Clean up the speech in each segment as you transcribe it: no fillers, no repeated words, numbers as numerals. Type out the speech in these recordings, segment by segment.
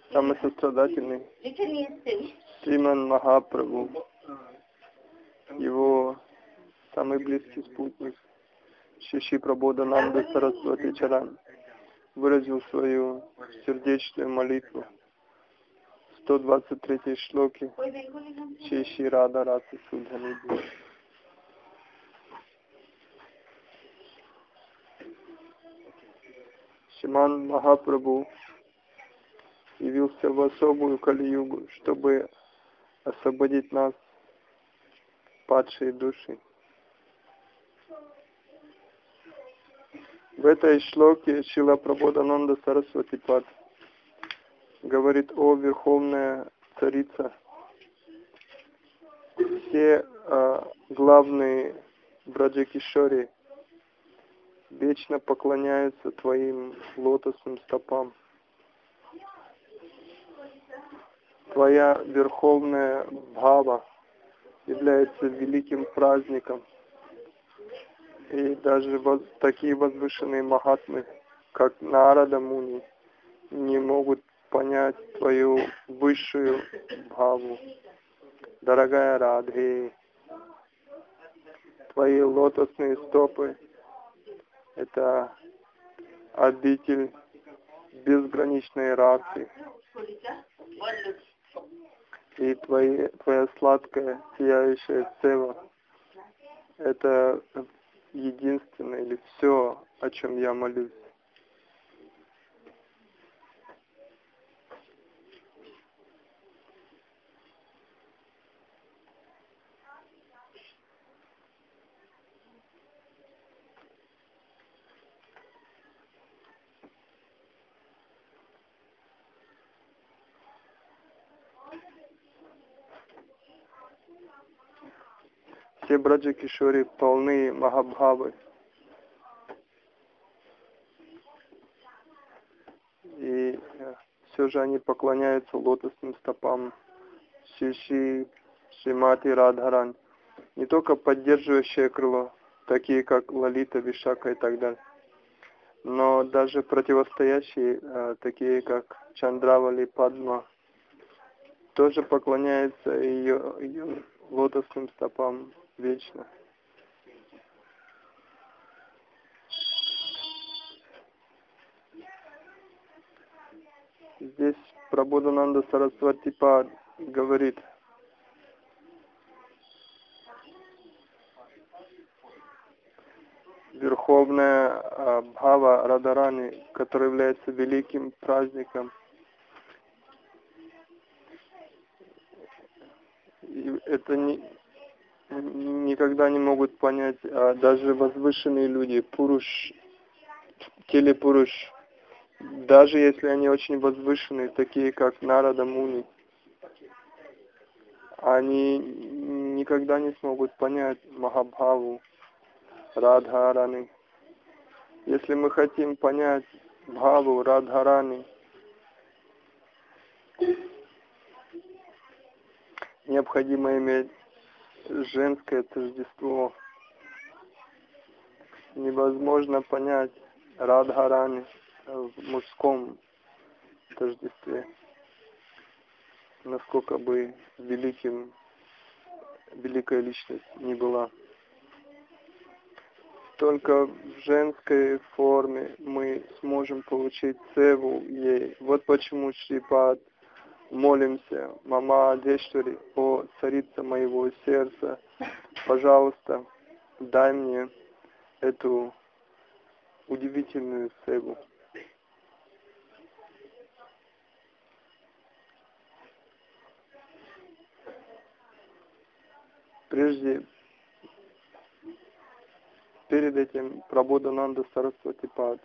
самый сострадательный Шриман Махапрабху, его самый близкий спутник Шри Прабодхананда Сарасвати Чаран, выразил свою сердечную молитву в 123 шлоке Шри Рада Раса Судханиди. Шриман Махапрабху явился в особую Кали-югу, чтобы освободить нас, падшие души. В этой шлоке Шрила Прабодхананда Сарасвати Пад говорит о Верховная Царица. Все главные Браджа-кишори вечно поклоняются Твоим лотосным стопам. Твоя Верховная Бхава является великим праздником. И даже такие возвышенные махатмы, как Нарада Муни, не могут понять Твою высшую Бхаву. Дорогая Радхи, Твои лотосные стопы — это обитель безграничной расы. И Твоя сладкая, сияющая сева — это единственное или все, о чем я молюсь. Все Браджа-кишори полны Махабхавы. И все же они поклоняются лотосным стопам Шримати Радхарани. Не только поддерживающее крыло, такие как Лалита, Вишака и так далее, но даже противостоящие, такие как Чандравали, Падма, тоже поклоняются ее лотосным стопам вечно. Здесь Прабодхананда Сарасвати Пад говорит: Верховная Бхава Радарани, которая является великим праздником, и это никогда не могут понять даже возвышенные люди, Пуруш, Телепуруш, даже если они очень возвышенные, такие как Нарада Муни, они никогда не смогут понять Махабхаву Радхарани. Если мы хотим понять Бхаву Радхарани, необходимо иметь женское тождество. Невозможно понять Радхарани в мужском тождестве, насколько бы великая личность не была. Только в женской форме мы сможем получить севу ей. Вот почему Шрипад молимся: Мама Адештвари, о царица моего сердца, пожалуйста, дай мне эту удивительную севу. Перед этим Прабодхананда Сарасвати Пад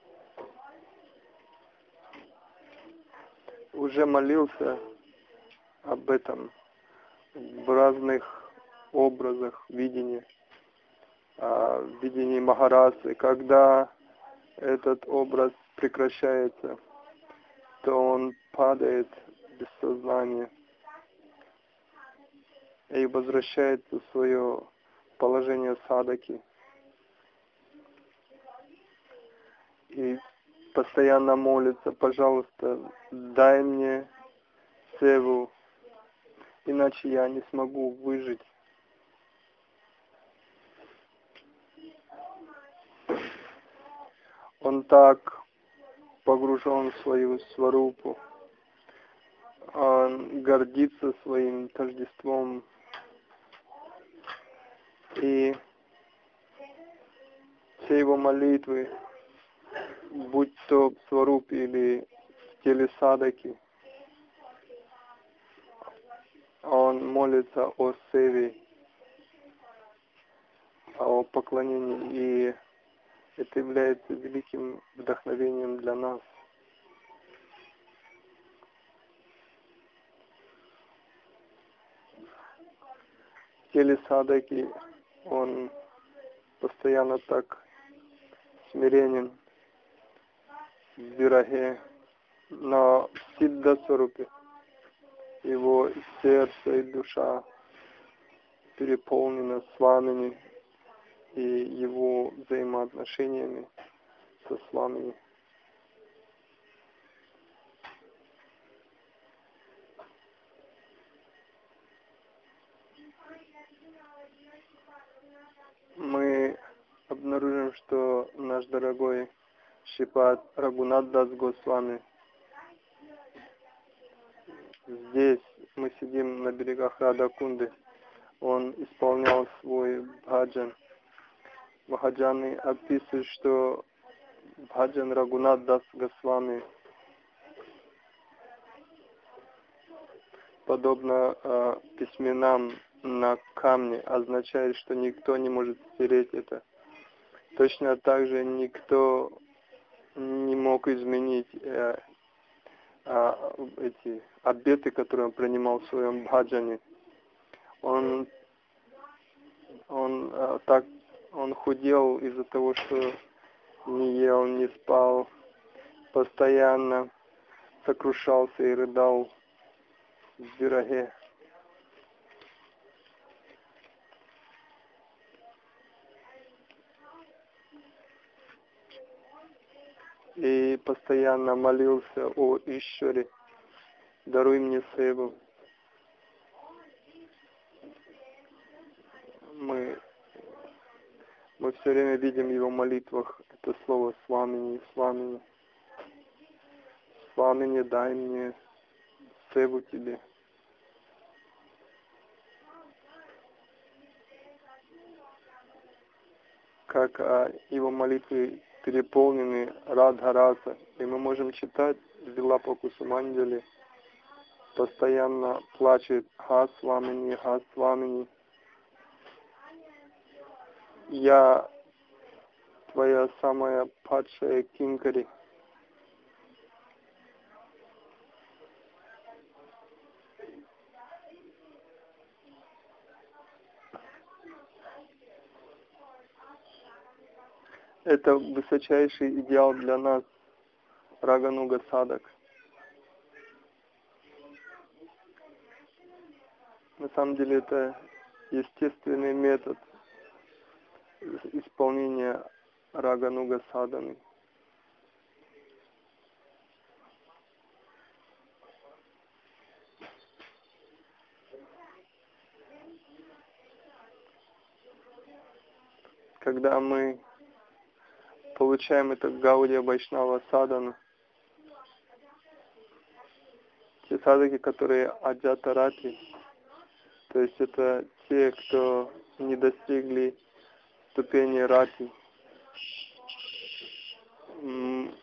уже молился об этом в разных образах видения Махарасы. Когда этот образ прекращается, то он падает без сознания и возвращается в свое положение садаки. И постоянно молится: пожалуйста, дай мне севу, иначе я не смогу выжить. Он так погружен в свою сварупу, он гордится своим тождеством, и все его молитвы, будь то в сварупе или в теле садаки, он молится о севе, о поклонении, и это является великим вдохновением для нас. В теле садаки он постоянно так смиренен, в вираге, но в сиддха-сварупе его сердце и душа переполнено свамини и его взаимоотношениями со свамини. Мы обнаружим, что наш дорогой Шрипад Рагунат Дас Госвами, здесь мы сидим на берегах Радакунды, он исполнял свой бхаджан. Махаджаны описывают, что бхаджан Рагунат Дас Госвами подобно письменам на камне, означает, что никто не может стереть это. Точно так же никто не мог изменить эти обеты, которые он принимал в своем бхаджане. Он худел из-за того, что не ел, не спал, постоянно сокрушался и рыдал в вираге. И постоянно молился о Ишваре: даруй мне севу. Мы все время видим в его молитвах это слово «свамини», «свамини». «Свамини, дай мне севу тебе». Как его молитвы переполнены радха-раса, и мы можем читать Вилапа Кусуманджали, постоянно плачет «Ха свамини, ха свамини». Я твоя самая падшая кинкари. Это высочайший идеал для нас, Рагануга Садак. На самом деле это естественный метод исполнения Рагануга Саданы. Когда мы получаем это Гаудия Вайшнава Садану, те садаки, которые аджата рати, то есть это те, кто не достигли ступени рати, мы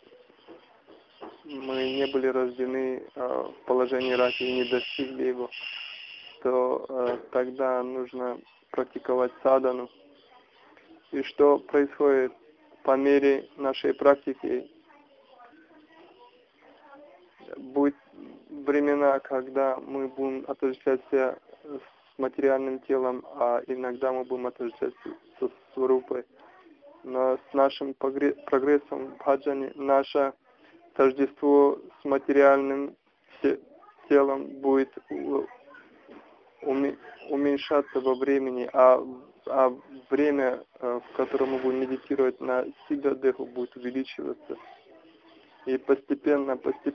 не были рождены в положении рати и не достигли его, то тогда нужно практиковать садану. И что происходит по мере нашей практики? Будут времена, когда мы будем отождествлять себя с материальным телом, а иногда мы будем отождествлять со сварупой. Но с нашим прогрессом в бхаджане наше тождество с материальным телом будет уменьшаться во времени, а время, в котором мы будем медитировать на сиддха-деху, будет увеличиваться. И постепенно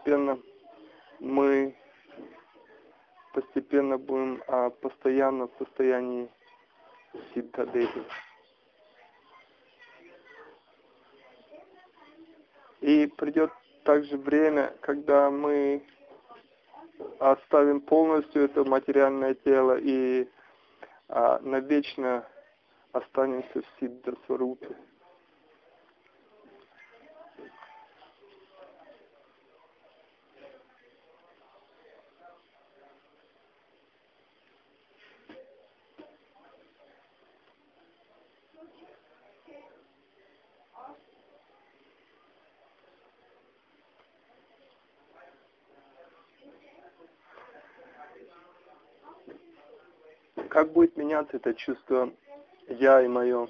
мы будем постоянно в состоянии сиддха-деви. И придет также время, когда мы оставим полностью это материальное тело и навечно останемся в сиддха-сварупе. Как будет меняться это чувство «я» и «моё»?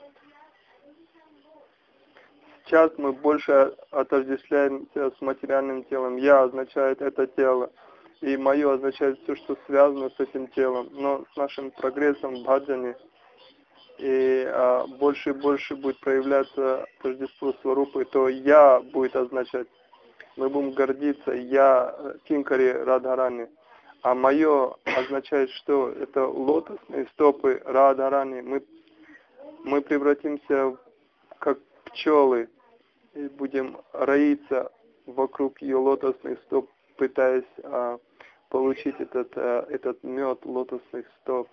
Сейчас мы больше отождествляемся с материальным телом. «Я» означает это тело, и «моё» означает все, что связано с этим телом. Но с нашим прогрессом в бхаджане и больше и больше будет проявляться тождество сварупы, то «я» будет означать, мы будем гордиться «я» Кинкари Радхарани. А «моё» означает, что это лотосные стопы Радхарани. Мы превратимся как пчелы и будем роиться вокруг ее лотосных стоп, пытаясь получить этот мед лотосных стоп.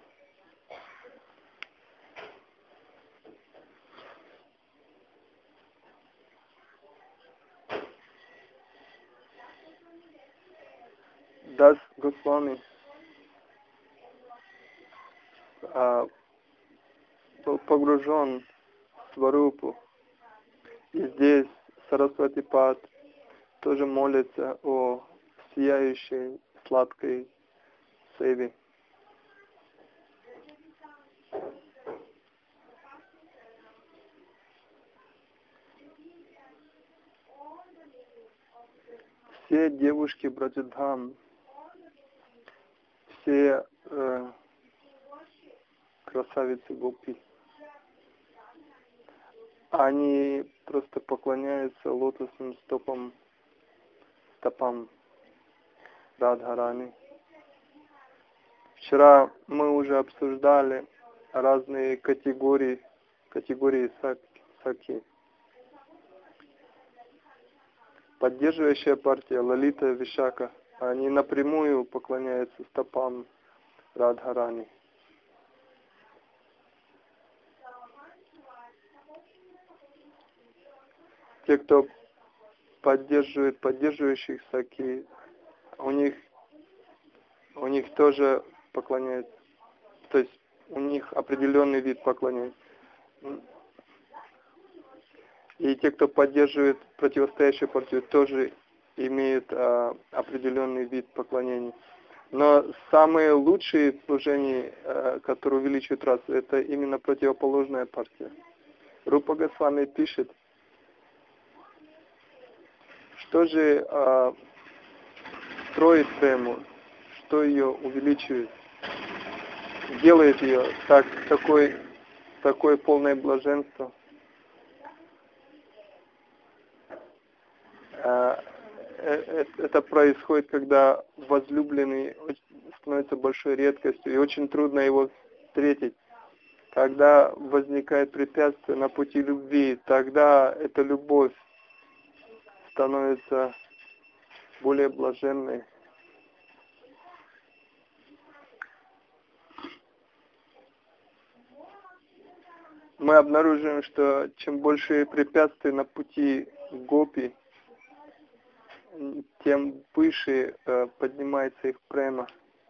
Дас Госвами был погружен в сварупу. И здесь Сарасвати Пад тоже молится о сияющей, сладкой севе. Все девушки Браджадхам, все красавицы Гопи, они просто поклоняются лотосным стопам Радхарани. Вчера мы уже обсуждали разные категории саки. Поддерживающая партия Лалита Вишака, они напрямую поклоняются стопам Радхарани. Те, кто поддерживает поддерживающих саки, у них тоже поклоняются. То есть у них определенный вид поклоняется. И те, кто поддерживает противостоящую партию, тоже имеют определенный вид поклонения. Но самые лучшие служения, которые увеличивают расу, это именно противоположная партия. Рупа Госвами пишет, что же строит прему, что ее увеличивает, делает ее такое полное блаженство. Это происходит, когда возлюбленный становится большой редкостью, и очень трудно его встретить. Когда возникает препятствие на пути любви, тогда эта любовь становится более блаженной. Мы обнаруживаем, что чем больше препятствий на пути гопи, тем выше поднимается их према.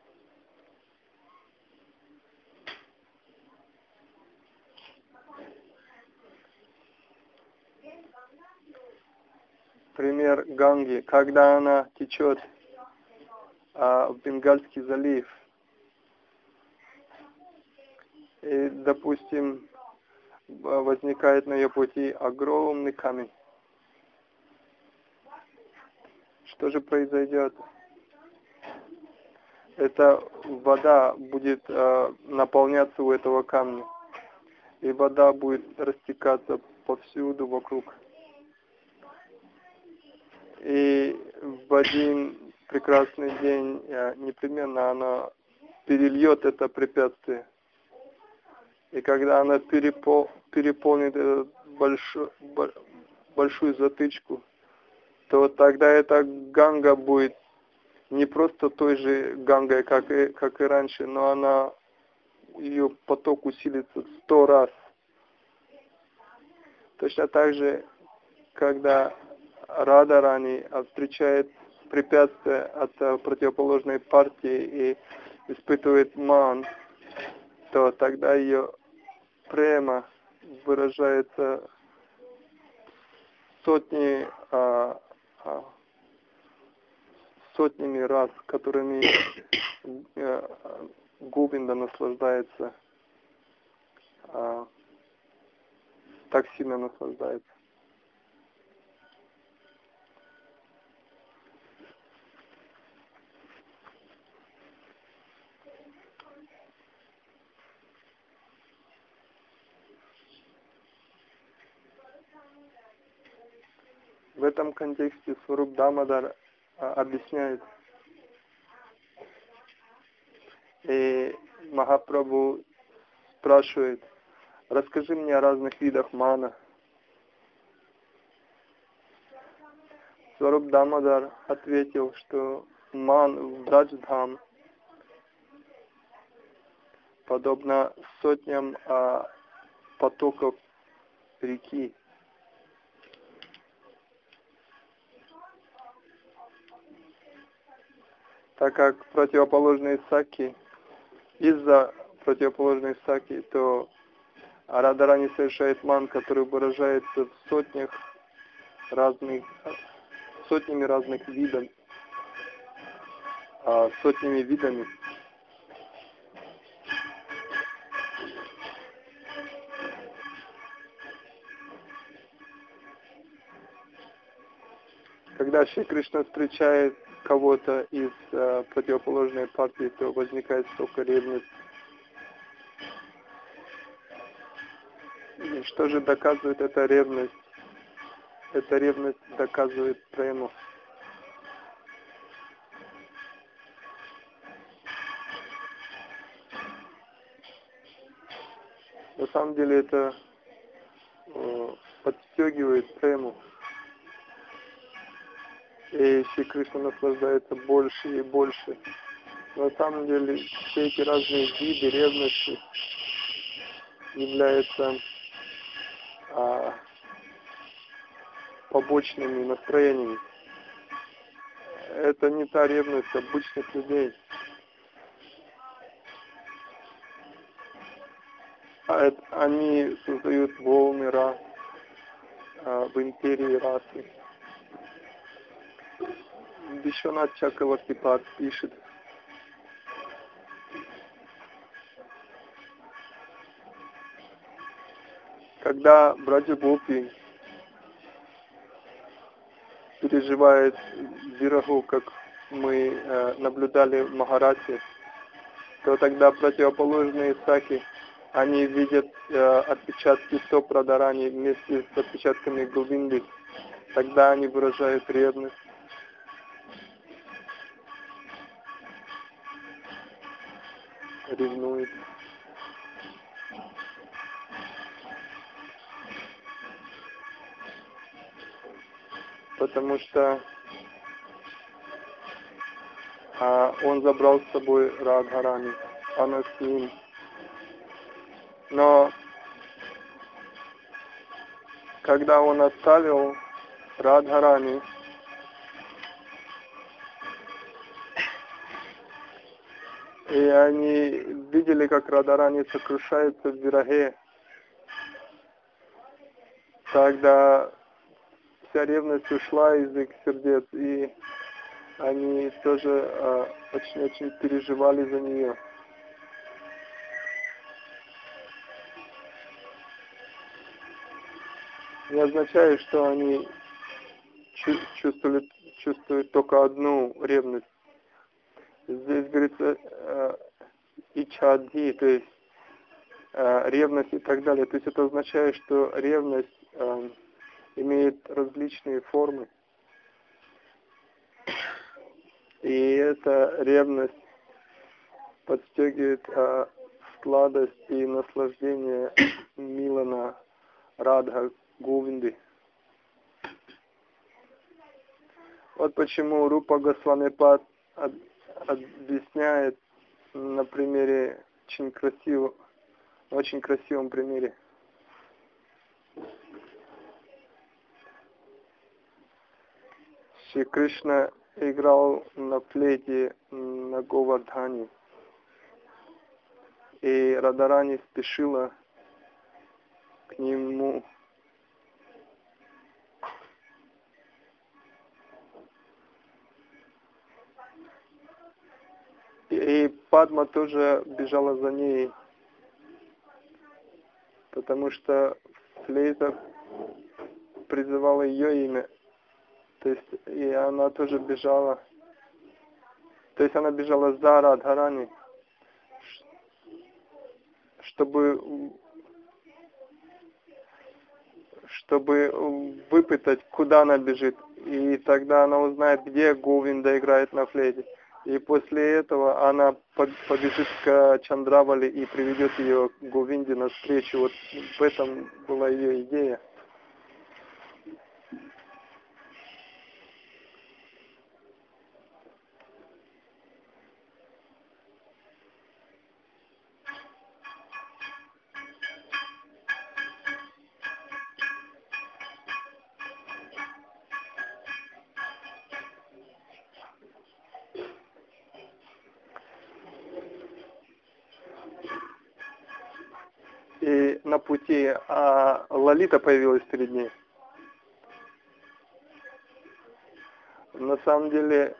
Пример Ганги, когда она течет в Бенгальский залив, и, допустим, возникает на ее пути огромный камень. Что же произойдет? Эта вода будет наполняться у этого камня, и вода будет растекаться повсюду вокруг. И в один прекрасный день непременно она перельет это препятствие. И когда она переполнит эту большую затычку, то тогда эта Ганга будет не просто той же Гангой, как и раньше, но ее поток усилится 100 раз. Точно так же, когда Радharani встречает препятствия от противоположной партии и испытывает ман, то тогда ее према выражается сотнями раз, которыми Говинда наслаждается, так сильно наслаждается. В этом контексте Сваруб Дамодар объясняет, и Махапрабху спрашивает: расскажи мне о разных видах мана. Сваруб Дамодар ответил, что ман в Брадждхам подобно сотням потоков реки. Так как противоположные саки, из-за противоположной саки, то Радharani совершает ман, который выражается в сотнями разных видов, сотнями видами. Когда Шри Кришна встречает кого-то из противоположной партии, то возникает столько ревность. И что же доказывает эта ревность? Эта ревность доказывает прему. На самом деле это подстегивает прему. И Шри Кришна наслаждается больше и больше. На самом деле все эти разные виды ревности являются побочными настроениями. Это не та ревность обычных людей. Они создают волны рас в империи расы. Вишванат Чакравартипад пишет: когда Браджа Гопи переживает вираху, как мы наблюдали в Махарате, то тогда противоположные саки, они видят отпечатки стоп Радharani вместе с отпечатками Говинды. Тогда они выражают ревность. Ревнует. Потому что он забрал с собой Радхарани, она с ним. Но когда он оставил Радхарани, и они видели, как Радхарани сокрушается в вираге, тогда вся ревность ушла из их сердец, и они тоже очень-очень переживали за нее. Не означает, что они чувствуют только одну ревность. Здесь говорится ичадхи, то есть ревность и так далее. То есть это означает, что ревность имеет различные формы. И эта ревность подстегивает сладость и наслаждение Милана, Радха, Говинды. Вот почему Рупа Госвами-пад объясняет на примере, очень красивом примере. Шри Кришна играл на флейте на Говардхане, и Радарани спешила к нему. И Падма тоже бежала за ней, потому что флейта призывала ее имя. То есть, и она тоже бежала. То есть, она бежала за Радхарани, чтобы выпытать, куда она бежит. И тогда она узнает, где Говинда играет на флейте. И после этого она побежит к Чандравали и приведет ее к Говинде навстречу. Вот в этом была ее идея. И на пути Лалита появилась перед ней. На самом деле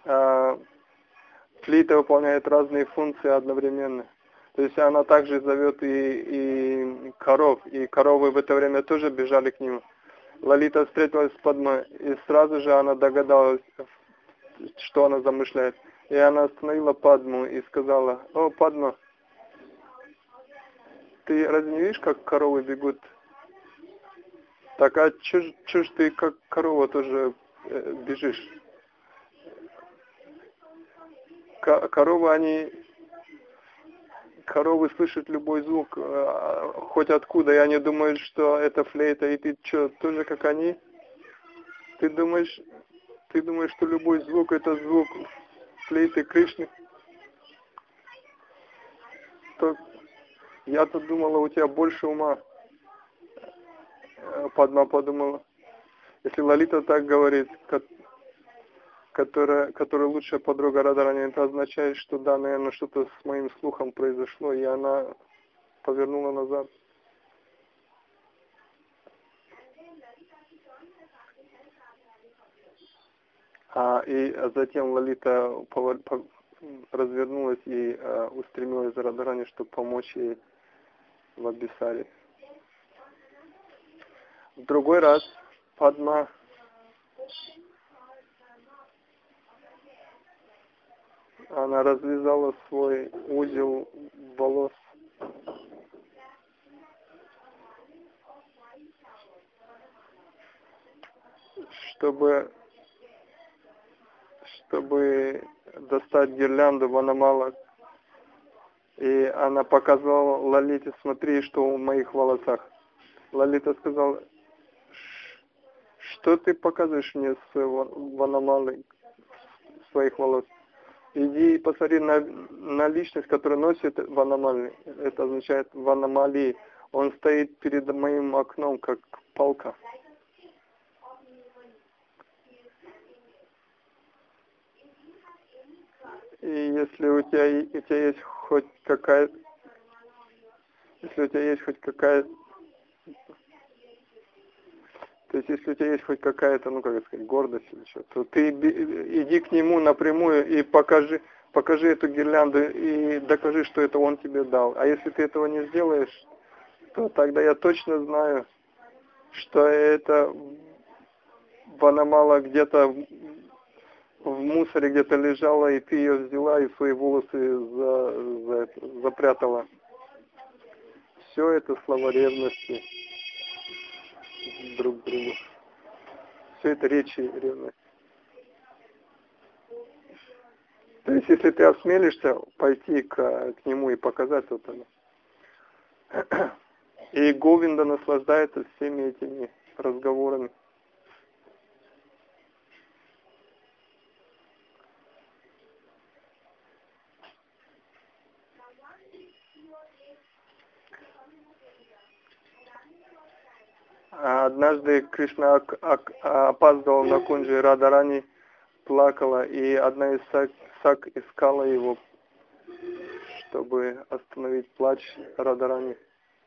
флейта выполняет разные функции одновременно. То есть она также зовет и коров, и коровы в это время тоже бежали к нему. Лалита встретилась с Падмой, и сразу же она догадалась, что она замышляет. И она остановила Падму и сказала: «О, Падма, ты разве не видишь, как коровы бегут? Так, а чё ж ты как корова тоже бежишь?» Коровы слышат любой звук, хоть откуда, и они думают, что это флейта, и ты что, тоже как они? Ты думаешь, что любой звук это звук флейты Кришны? Я-то думала, у тебя больше ума. Падма подумала. Если Лалита так говорит, которая лучшая подруга Радарани, это означает, что да, наверное, что-то с моим слухом произошло, и она повернула назад. И затем Лалита развернулась и устремилась за Радарани, чтобы помочь ей в Абисаре. В другой раз Падма она развязала свой узел волос. Чтобы достать гирлянду Ванамала. И она показала Лалите: смотри, что в моих волосах. Лалита сказала: что ты показываешь мне с Ванамалой своих волос? Иди и посмотри на личность, которая носит Ванамали. Это означает Ванамали. Он стоит перед моим окном, как палка. И если у тебя есть хоть какая-то, то есть если у тебя есть хоть какая-то, ну как сказать, гордость или что, то ты иди к нему напрямую и покажи эту гирлянду и докажи, что это он тебе дал. А если ты этого не сделаешь, то тогда я точно знаю, что это Ванамала где-то в мусоре где-то лежала, и ты ее взяла и свои волосы запрятала. Все это слова ревности друг к другу. Все это речи ревности. То есть, если ты осмелишься пойти к нему и показать вот это. И Говинда наслаждается всеми этими разговорами. Однажды Кришна опаздывал на кунджи, Радарани плакала, и одна из сак искала его, чтобы остановить плач Радарани.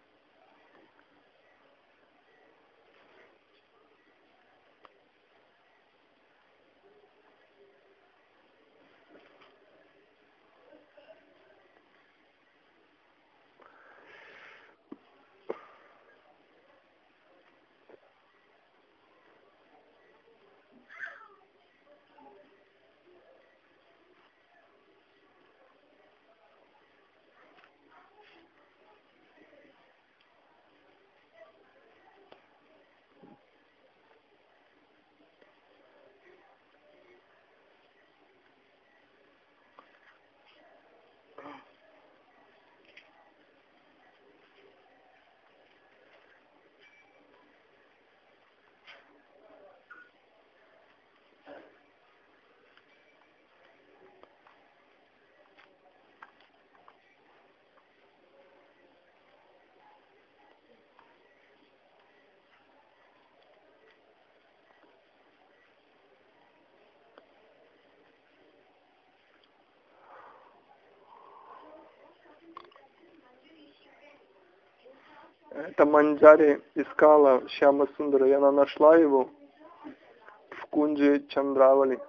Это Манджари искала Шьяма Сундара, и она нашла его в кунджи Чандравали.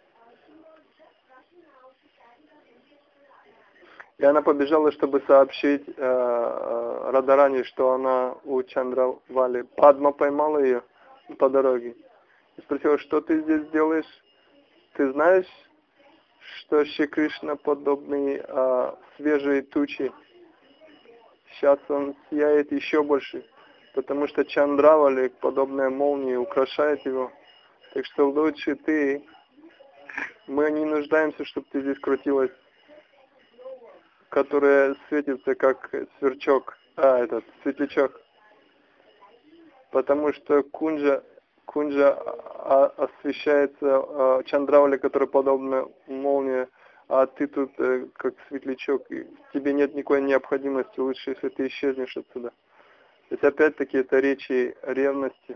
И она побежала, чтобы сообщить Радарани, что она у Чандравали. Падма поймала ее по дороге и спросила, что ты здесь делаешь? Ты знаешь, что Шри Кришна подобный свежей тучи? Сейчас он сияет еще больше, потому что Чандравали, подобная молнии, украшает его. Так что лучше ты. Мы не нуждаемся, чтобы ты здесь крутилась, которая светится как сверчок, этот светлячок. Потому что кунджа освещается Чандравали, которая подобна молнии, а ты тут как светлячок, и тебе нет никакой необходимости, лучше, если ты исчезнешь отсюда. То есть опять-таки это речи ревности.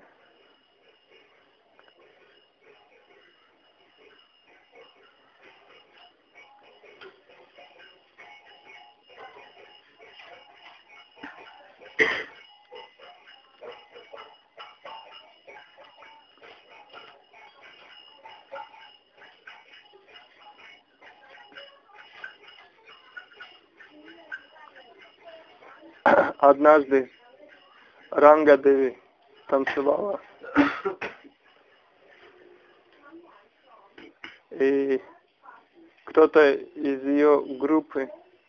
Однажды Ранга Деви танцевала, и кто-то из ее группы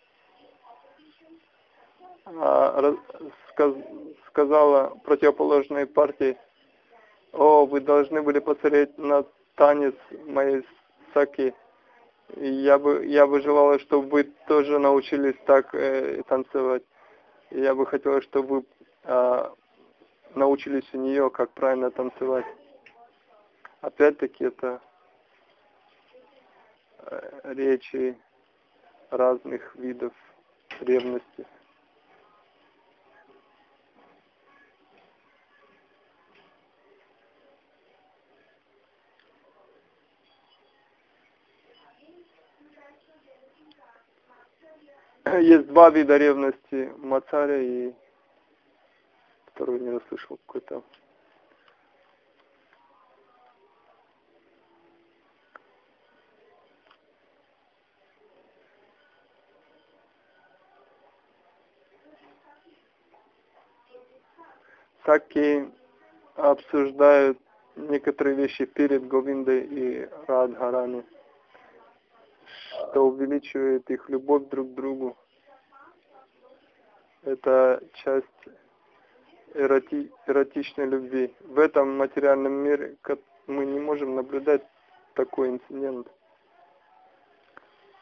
сказала противоположной партии: «О, вы должны были посмотреть на танец моей Саки. Я бы желала, чтобы вы тоже научились так танцевать. Я бы хотела, чтобы вы научились у нее, как правильно танцевать». Опять-таки это речи разных видов ревности. Есть два вида ревности: Мацаря и второй не расслышал какой-то. Саки обсуждают некоторые вещи перед Говиндой и Радхарани, что увеличивает их любовь друг к другу. Это часть эротичной любви. В этом материальном мире мы не можем наблюдать такой инцидент.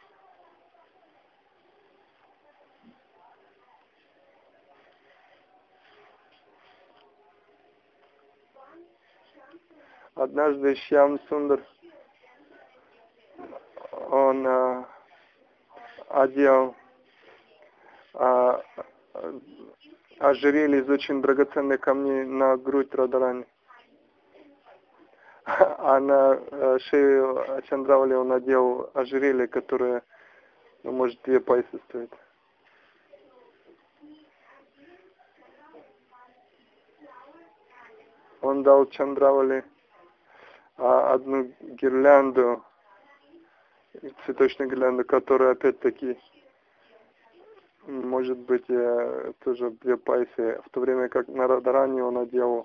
Однажды Шьям Сундар, он одел ожерелье из очень драгоценных камней на грудь Радхарани. А на шею Чандравали он надел ожерелье, которое, может, 2 пайсы стоит. Он дал Чандравали одну гирлянду, цветочную гирлянду, которая, опять-таки, может быть, тоже 2 пайсы, в то время как на Радхарани он надел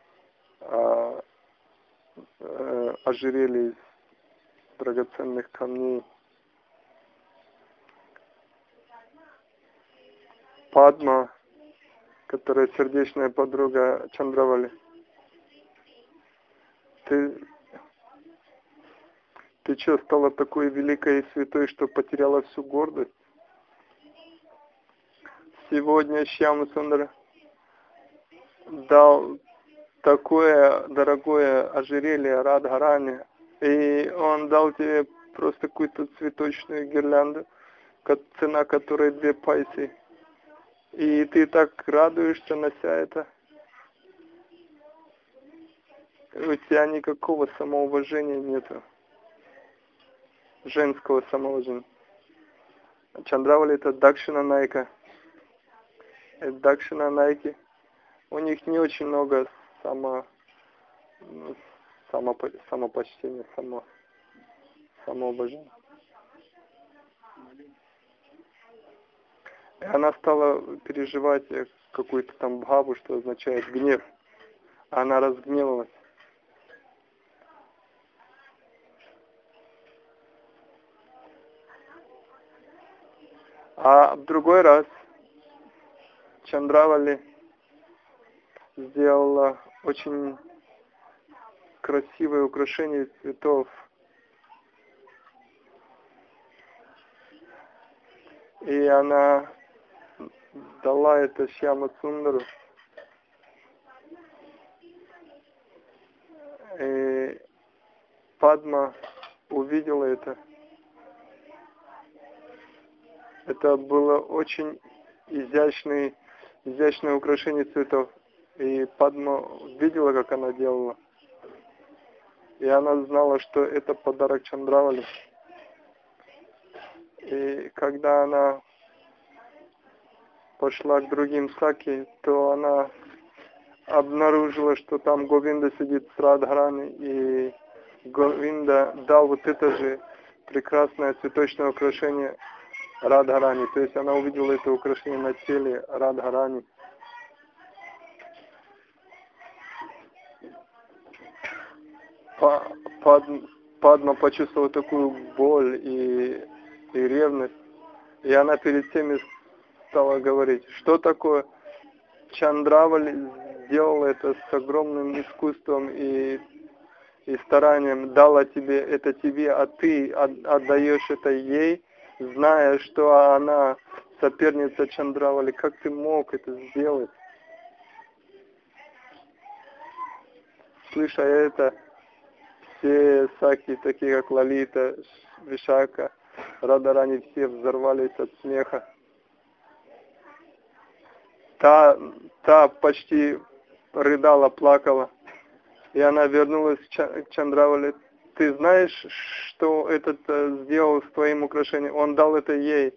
ожерелье из драгоценных камней. Падма, которая сердечная подруга Чандравали. Ты что, стала такой великой и святой, что потеряла всю гордость? Сегодня Шьяма Сундар дал такое дорогое ожерелье Радхарани, и он дал тебе просто какую-то цветочную гирлянду, цена которой 2 пайсы. И ты так радуешься, нося это. У тебя никакого самоуважения нету. Женского самоуважения. Чандравали это Дакшина Найка. Дакшина Найки. У них не очень много самопочтения, самоуважения. И она стала переживать какую-то там бхаву, что означает гнев. Она разгневалась. А в другой раз Чандравали сделала очень красивое украшение из цветов. И она дала это Шьяма Сундару. И Падма увидела это. Это было очень изящное украшение цветов. И Падма видела, как она делала. И она знала, что это подарок Чандравали. И когда она пошла к другим саки, то она обнаружила, что там Говинда сидит с Радхарани, и Говинда дал вот это же прекрасное цветочное украшение Радхарани. То есть она увидела это украшение на теле Радхарани. Падма почувствовала такую боль и ревность, и она перед всеми стала говорить, что такое Чандравали сделала это с огромным искусством и старанием, дала это тебе, а ты отдаешь это ей, зная, что она соперница Чандравали. Как ты мог это сделать? Слыша это, все саки, такие как Лалита, Вишака, Радхарани, все взорвались от смеха. Та почти рыдала, плакала. И она вернулась к Чандравали. Ты знаешь, что этот сделал с твоим украшением? Он дал это ей.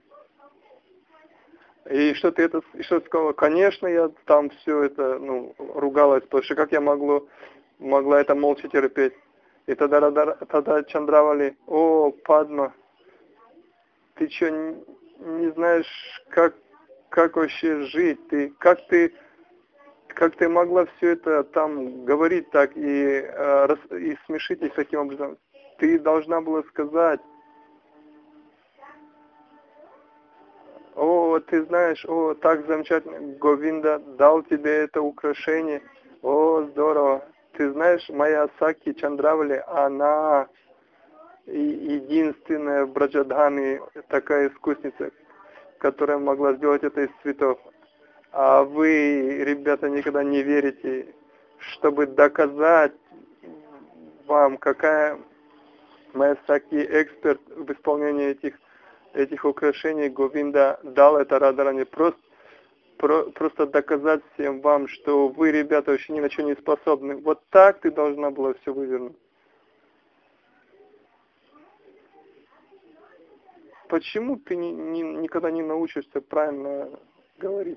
И что ты сказала? Конечно, я там все это, ругалась, потому что как я могла это молча терпеть. И тогда Чандравали, о, Падма, ты что, не знаешь, как вообще жить? Как ты могла все это там говорить так и смешить их таким образом? Ты должна была сказать, о, ты знаешь, о, так замечательно, Говинда дал тебе это украшение, о, здорово. Ты знаешь, моя Саки Чандравали, она единственная в Браджадхане такая искусница, которая могла сделать это из цветов. А вы, ребята, никогда не верите, чтобы доказать вам, какая Маэсаки эксперт в исполнении этих украшений Говинда дал это Радарани. Просто доказать всем вам, что вы, ребята, вообще ни на что не способны. Вот так ты должна была все вывернуть. Почему ты никогда не научишься правильно говорить?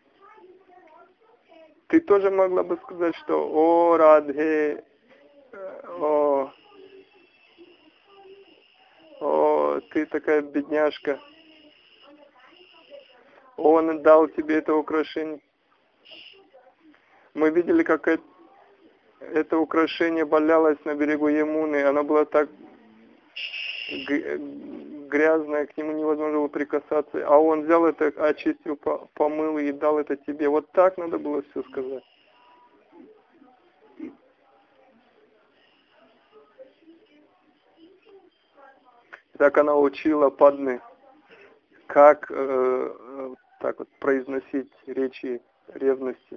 Ты тоже могла бы сказать, что «О, Радхе, о, ты такая бедняжка, он дал тебе это украшение». Мы видели, как это украшение валялось на берегу Ямуны, оно было так грязное, к нему невозможно было прикасаться, а он взял это, очистил, помыл и дал это тебе. Вот так надо было все сказать. Так она учила Падме, как так вот произносить речи ревности.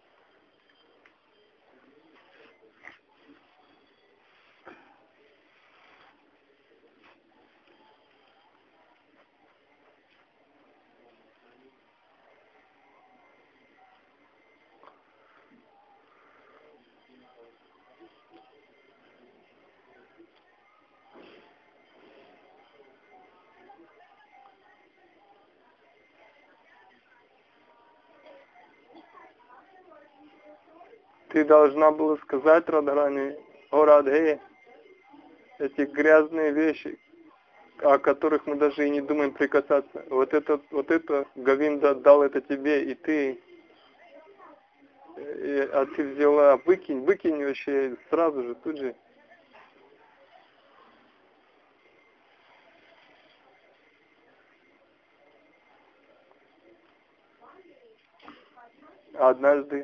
Ты должна была сказать Радхарани: «О, Радхе, эти грязные вещи, о которых мы даже и не думаем прикасаться. Вот это Говинда дал это тебе, и ты, а ты взяла, выкинь вообще сразу же, тут же». Однажды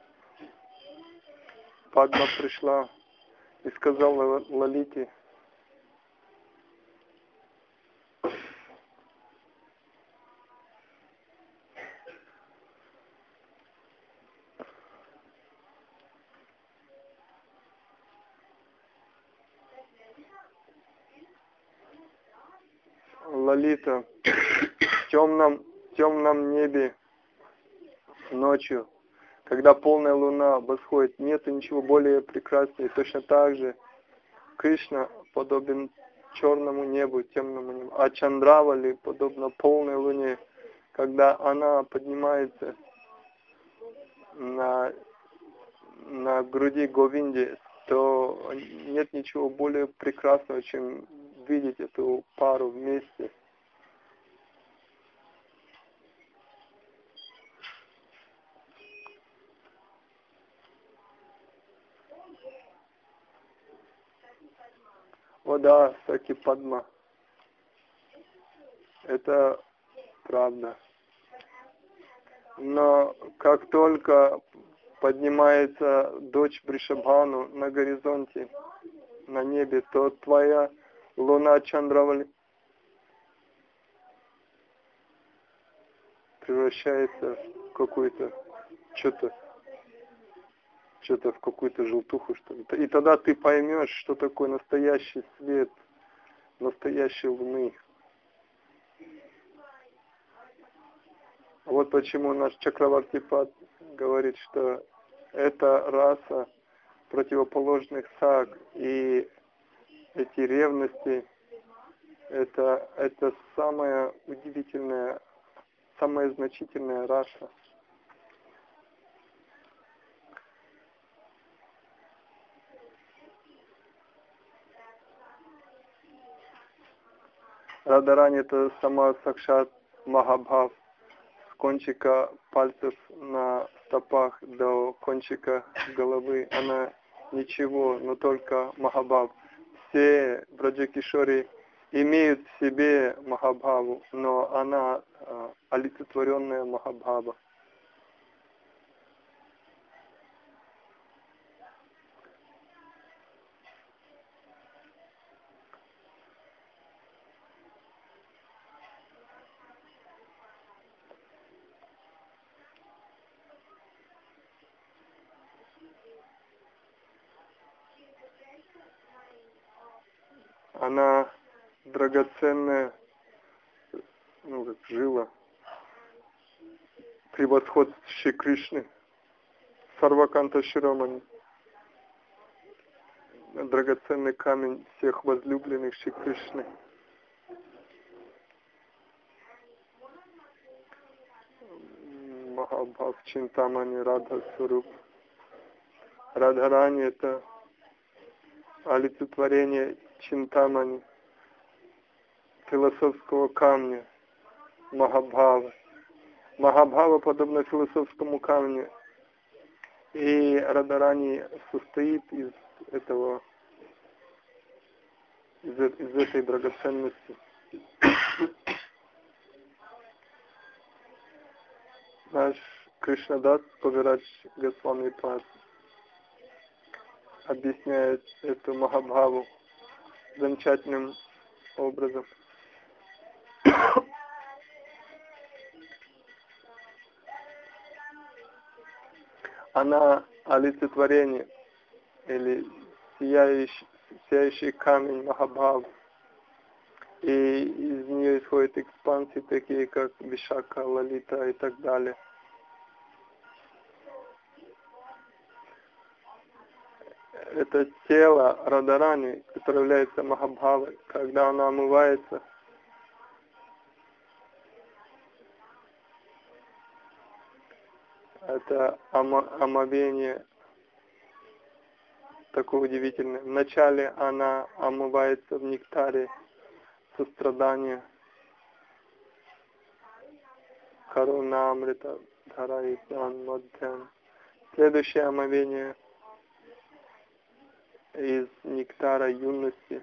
Падма пришла и сказала Лалите: «Лалита, в темном небе ночью, когда полная луна восходит, нет ничего более прекраснее. Точно так же Кришна подобен черному небу, темному небу, а Чандравали подобно полной луне. Когда она поднимается на груди Говинди, то нет ничего более прекрасного, чем видеть эту пару вместе». О да, Саки Падма, это правда. Но как только поднимается дочь Вришабхану на горизонте, на небе, то твоя луна Чандравали превращается в какую-то что-то в какую-то желтуху, что ли. И тогда ты поймешь, что такое настоящий свет, настоящей луны. Вот почему наш Чакравартипад говорит, что эта раса противоположных саг и эти ревности, это самая удивительная, самая значительная раса. Радарани — это сама Сакшат Махабхав, с кончика пальцев на стопах до кончика головы. Она ничего, но только Махабхав. Все Браджакишори имеют в себе Махабхаву, но она олицетворенная Махабхава. она драгоценная, ну, как жила, превосходство Шри Кришны, Сарваканта Широмани, драгоценный камень всех возлюбленных Шри Кришны. Махабхав Чинтамани Радха Сваруп. Радхарани — это олицетворение Чинтамани, философского камня, Махабхава. Махабхава подобно философскому камню, и Радхарани состоит из этой драгоценности. Наш Кришнадас Кавирадж Госвами Пад объясняет эту Махабхаву замечательным образом. Она олицетворение или сияющий камень Махабхавы. И из нее исходят экспансии, такие как Вишака, Лалита и так далее. Это тело Радхарани, которое является Махабхавой, когда она омывается, это омовение такое удивительное. Вначале она омывается в нектаре сострадания, Каруна Амрита Дхарайдан Мадхян. Следующее омовение из нектара юности.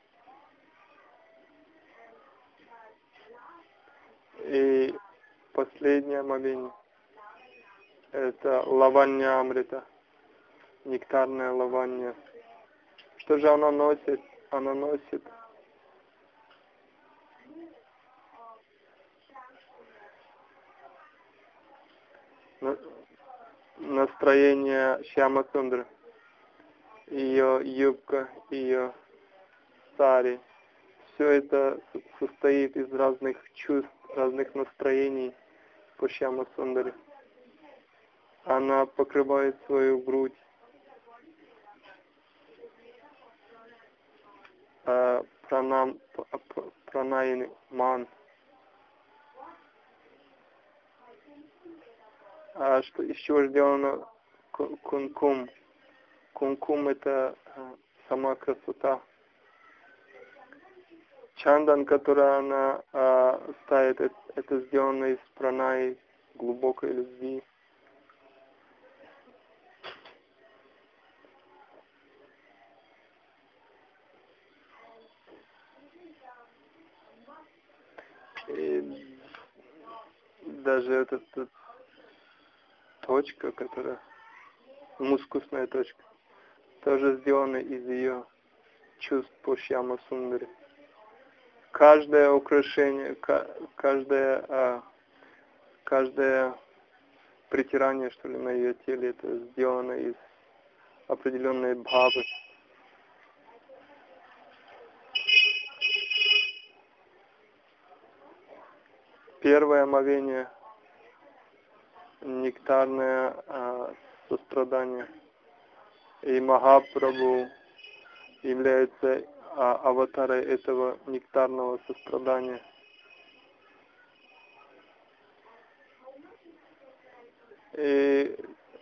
И последнее омовение — это Лаванья Амрита, нектарная лаванья. Что же она носит? Она носит настроение Шьяма Сундры, ее юбка, ее сари. Все это состоит из разных чувств, разных настроений по Шьяма Сундаре. Она покрывает свою грудь пранайни ман. А что еще сделано? Кункум. Кункум — это сама красота. Чандан, который она ставит, это сделано из пранаи, глубокой любви. И даже эта точка, которая мускусная точка, тоже сделана из ее чувств по Шьяма Сундаре. Каждое украшение, каждое притирание, что ли, на ее теле, это сделано из определенной бхавы. Первое омовение — нектарное сострадание. И Махапрабху является аватарой этого нектарного сострадания. И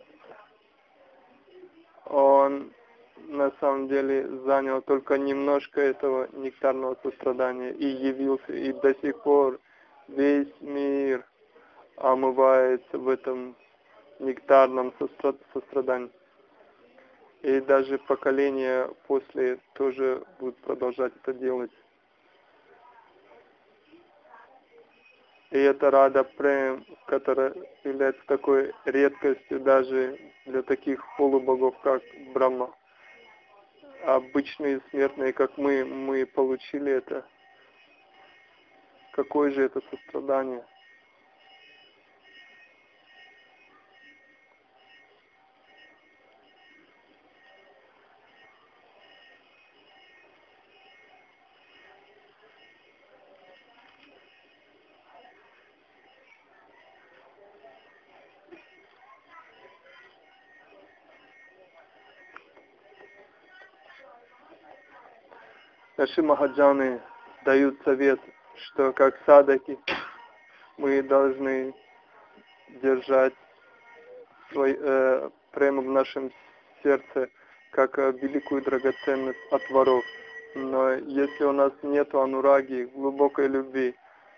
он на самом деле занял только немножко этого нектарного сострадания и явился, и до сих пор весь мир омывается в этом нектарном сострадании. И даже поколения после тоже будут продолжать это делать. И это Рада Прем, которая является такой редкостью даже для таких полубогов, как Брахма. Обычные смертные, как мы получили это. Какое же это сострадание? Наши махаджаны дают совет, что как садаки мы должны держать прямо в нашем сердце как великую драгоценность от воров. Но если у нас нет анураги, глубокой любви,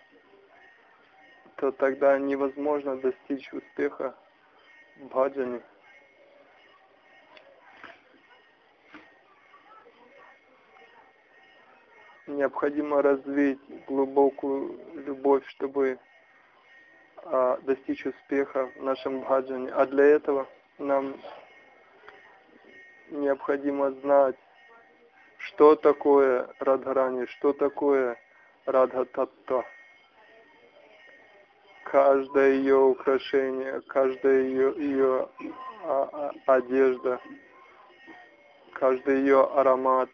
то тогда невозможно достичь успеха в бхаджане. Необходимо развить глубокую любовь, чтобы достичь успеха в нашем бхаджане. А для этого нам необходимо знать, что такое Радхарани, что такое Радха-таттва. Каждое ее украшение, каждая ее одежда, каждый ее аромат.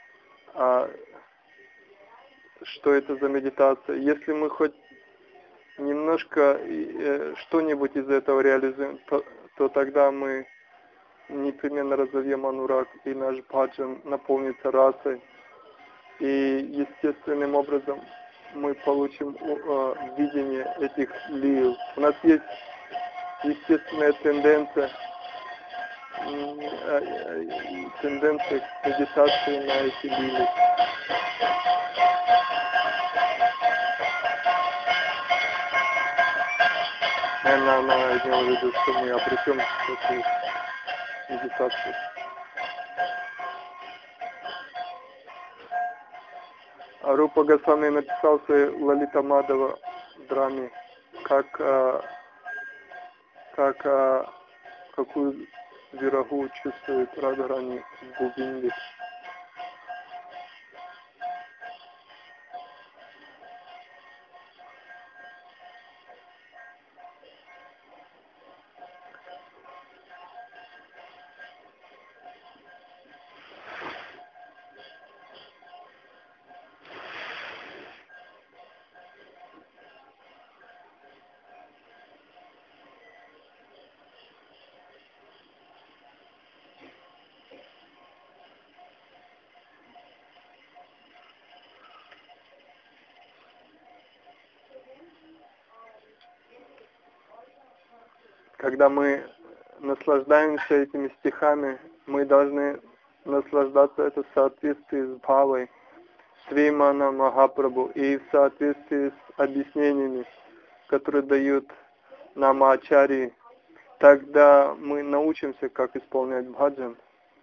Что это за медитация? Если мы хоть немножко что-нибудь из этого реализуем, то тогда мы непременно разовьем анураг, и наш бхаджан наполнится расой. И естественным образом мы получим видение этих лил. У нас есть естественная тенденция к медитации на эти лилы. Она имела в виду, что мы обретем эту медитацию. Рупа Госвами написал в своей Лалита Мадава драме, какую вирагу чувствует Радхарани в Гувинде. Когда мы наслаждаемся этими стихами, мы должны наслаждаться это в соответствии с бхавой, Шримана Махапрабху и в соответствии с объяснениями, которые дают нам ачарьи. Тогда мы научимся, как исполнять бхаджан.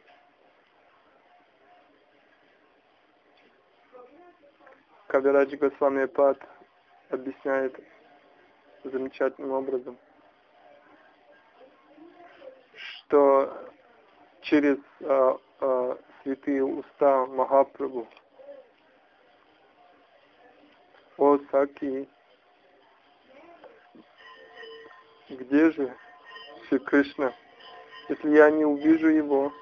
Кавирадж Госвами Пад объясняет замечательным образом, что через святые уста Махапрабху: «О Саки, где же Шри Кришна? Если я не увижу его,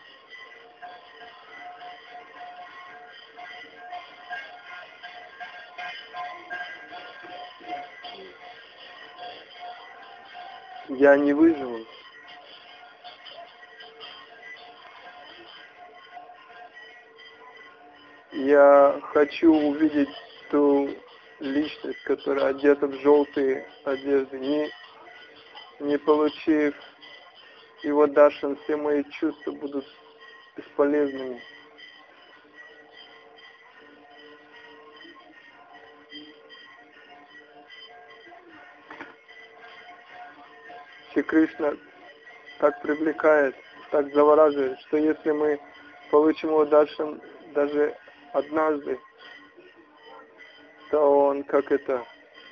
я не выживу». Я хочу увидеть ту личность, которая одета в желтые одежды. Не получив его даршан, все мои чувства будут бесполезными. Шри Кришна так привлекает, так завораживает, что если мы получим его даршан даже однажды, то он как эта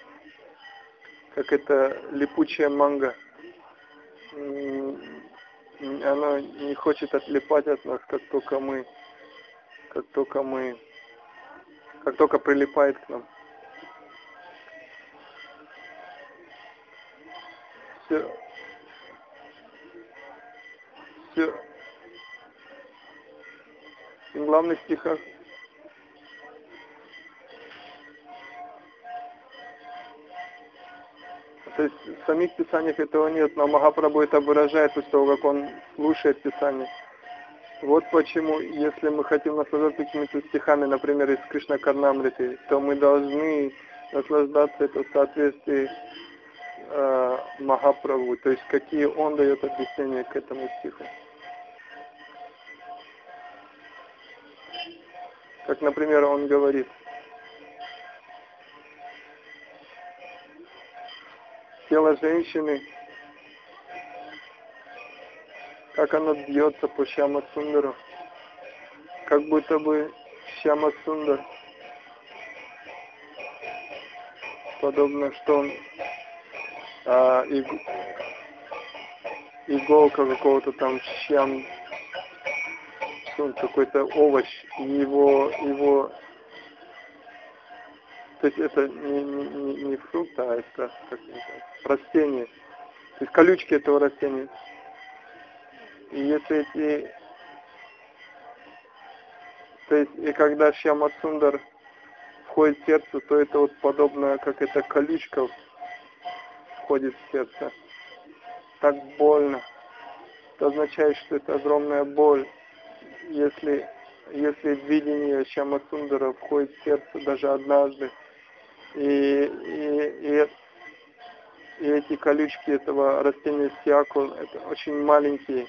липучая манго. Она не хочет отлипать от нас, как только прилипает к нам. Все. В главных стихах то есть в самих писаниях этого нет, но Махапрабху это выражает после того, как он слушает Писание. Вот почему, если мы хотим наслаждаться какими-то стихами, например, из Кришна Карнамриты, то мы должны наслаждаться это в соответствии Махапрабху, то есть какие он дает объяснения к этому стиху. Как, например, он говорит: тело женщины, как оно бьется по Шьяма Сундару, как будто бы Шьяма Сундар, подобно, что он иголка какого-то там Шьям, какой-то овощ, и его, то есть это не фрукт, а это как растение, то есть колючки этого растения. И если то есть, и когда Шьяма Сундар входит в сердце, то это вот подобно, как эта колючка входит в сердце. Так больно. Это означает, что это огромная боль. Если видение Шьяма Сундара входит в сердце даже однажды, и эти колючки этого растения сиакул, это очень маленькие,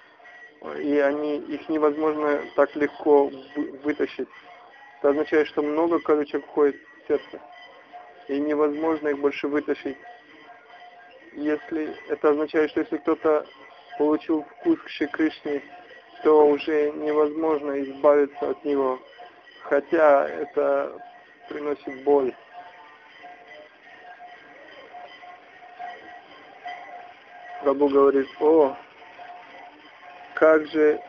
и их невозможно так легко вытащить. Это означает, что много колючек входит в сердце, и невозможно их больше вытащить. Это означает, что если кто-то получил вкус к Шри Кришне, то уже невозможно избавиться от него, хотя это приносит боль. Прабху говорит: как же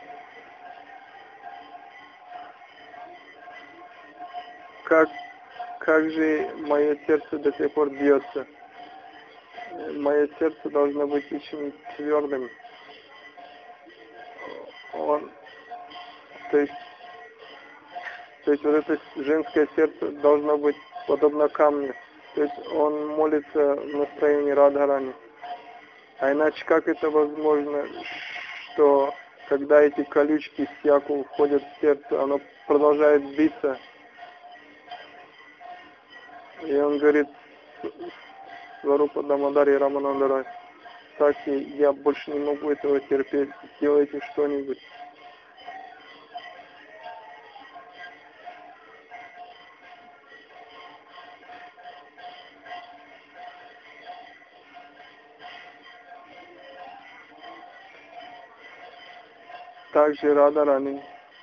мое сердце до сих пор бьется. Мое сердце должно быть очень твердым. То есть вот это женское сердце должно быть подобно камню. То есть он молится в настроении Радхарани. А иначе как это возможно, что когда эти колючки сиакул входят в сердце, оно продолжает биться? И он говорит: Сварупа Дамадари Раманандарай, так я больше не могу этого терпеть, сделайте что-нибудь. Также Радхарани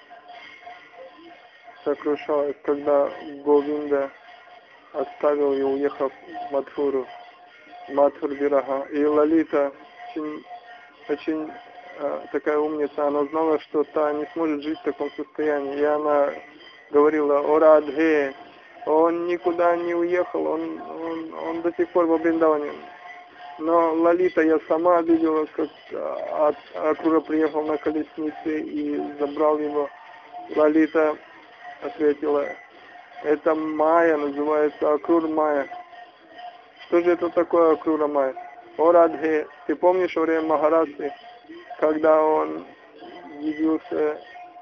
сокрушалась, когда Говинда оставил и уехал в Мадхуру, Мадхур-Вираха. И Лалита, очень такая умница, она знала, что та не сможет жить в таком состоянии. И она говорила: о Радхе, он никуда не уехал, он до сих пор во Вриндаване. Но Лалита, я сама видела, как Акрура приехал на колеснице и забрал его. Лалита ответила: это Майя, называется Акрур Майя. Что же это такое Акрура Майя? О Радхе, ты помнишь во время Махарасы, когда он явился,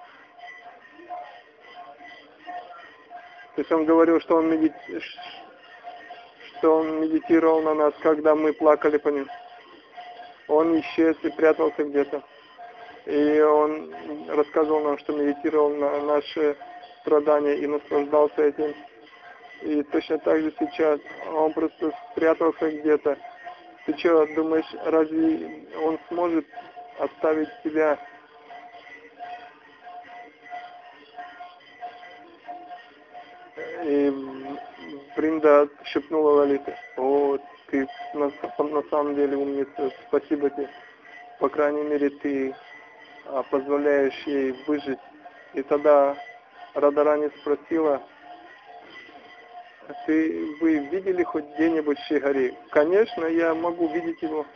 то есть он говорил, что он медитировал на нас, когда мы плакали по ним. Он исчез и прятался где-то. И он рассказывал нам, что медитировал на наши страдания и наслаждался этим. И точно так же сейчас он просто спрятался где-то. Ты что, думаешь, разве он сможет оставить тебя? И Бринда шепнула Лалите: о, ты на самом деле умница, спасибо тебе. По крайней мере, ты позволяешь ей выжить. И тогда Радharani спросила: вы видели хоть где-нибудь Шри-Хари? Конечно, я могу видеть его.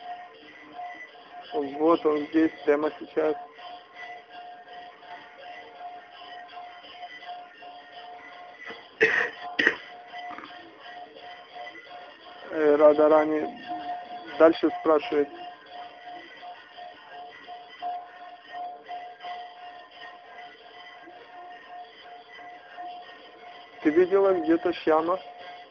Вот он здесь, прямо сейчас. Радharani дальше спрашивает: видела где-то Шьяма?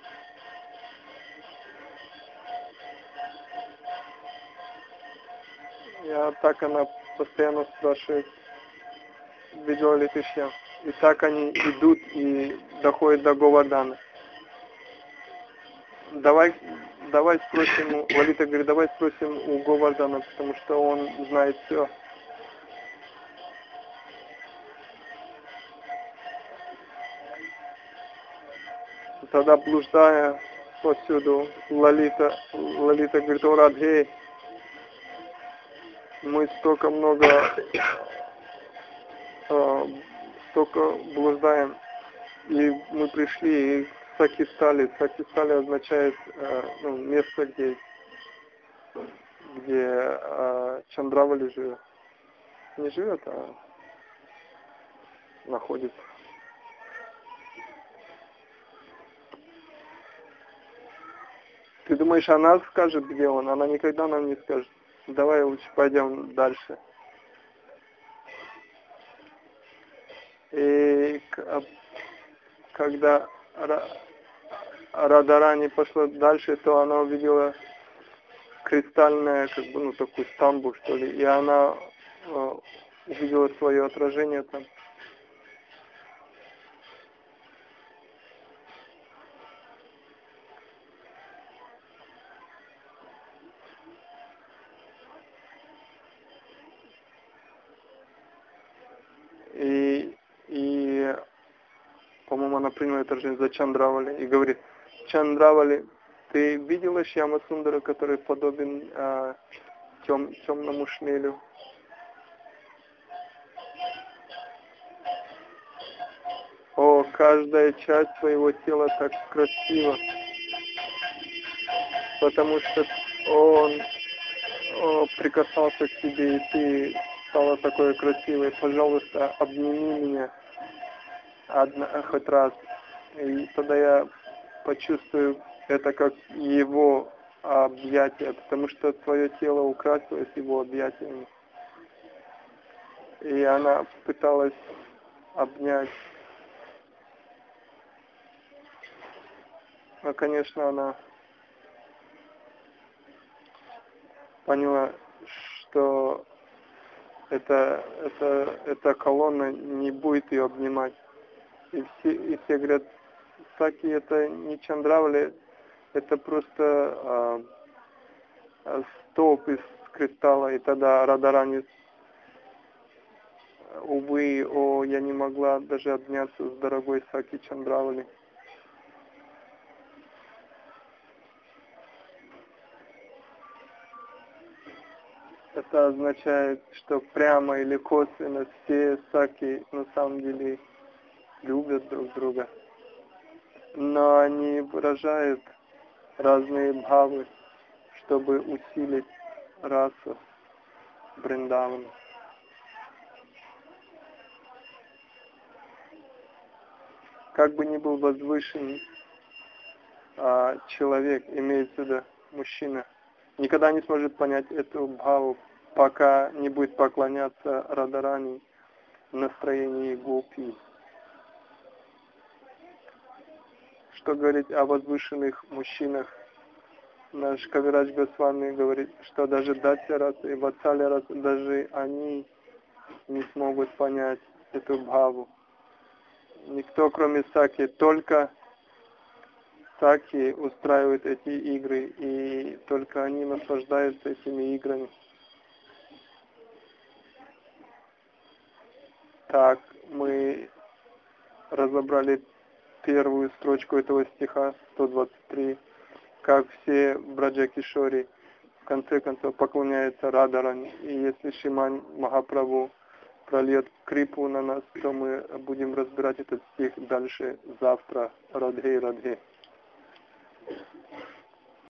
Так она постоянно спрашивает, видела ли ты Шьям? И так они идут и доходят до Говардана. Давай спросим, Лалита говорит, давай спросим у Говардана, потому что он знает все. Тогда, блуждая повсюду, Лалита говорит, о Радхе, мы столько блуждаем, и мы пришли к Сакистали. Сакистали означает место, где Чандравали живет. Не живет, а находится. Ты думаешь, она скажет, где он? Она никогда нам не скажет. Давай лучше пойдем дальше. И когда Радарани пошла дальше, то она увидела кристальное, такую стамбу, что ли, и она увидела свое отражение там. И по-моему, она приняла отражение за Чандравали и говорит, Чандравали, ты видела Шьяма Сундара, который подобен темному шмелю? О, каждая часть своего тела так красива, потому что он прикасался к тебе, и ты стала такой красивой. Пожалуйста, обними меня хоть раз. И тогда я почувствую это как его объятие, потому что твое тело украсилось его объятиями. И она пыталась обнять. Но, конечно, она поняла, что эта колонна не будет ее обнимать. И все говорят, Саки, это не Чандравали, это просто столб из кристалла. И тогда Радарани, увы, я не могла даже обняться с дорогой Саки Чандравали. Это означает, что прямо или косвенно все Саки на самом деле любят друг друга. Но они выражают разные бхавы, чтобы усилить расу Вриндавана. Как бы ни был возвышен человек, имеется в виду мужчина, никогда не сможет понять эту бхаву, пока не будет поклоняться Радарани в настроении гопи. Что говорить о возвышенных мужчинах? Наш Кавирадж Госвами говорит, что даже Датья раса и Ватсалья раса, даже они не смогут понять эту бхаву. Никто, кроме Саки, только Саки устраивает эти игры, и только они наслаждаются этими играми. Так, мы разобрали первую строчку этого стиха, 123, как все Браджа-кишори в конце концов поклоняются Радарани. И если Шриман Махапрабху прольет крипу на нас, то мы будем разбирать этот стих дальше завтра. Радхе, Радхе.